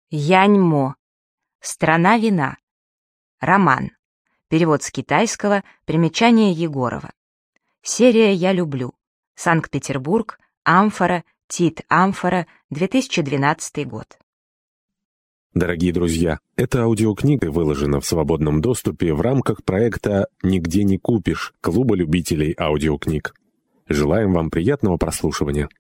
Яньмо. Страна вина. Роман. Перевод с китайского, примечание Егорова. Серия «Я люблю». Санкт-Петербург. Амфора. Тит Амфора. 2012 год. Дорогие друзья, эта аудиокнига выложена в свободном доступе в рамках проекта «Нигде не купишь» Клуба любителей аудиокниг. Желаем вам приятного прослушивания.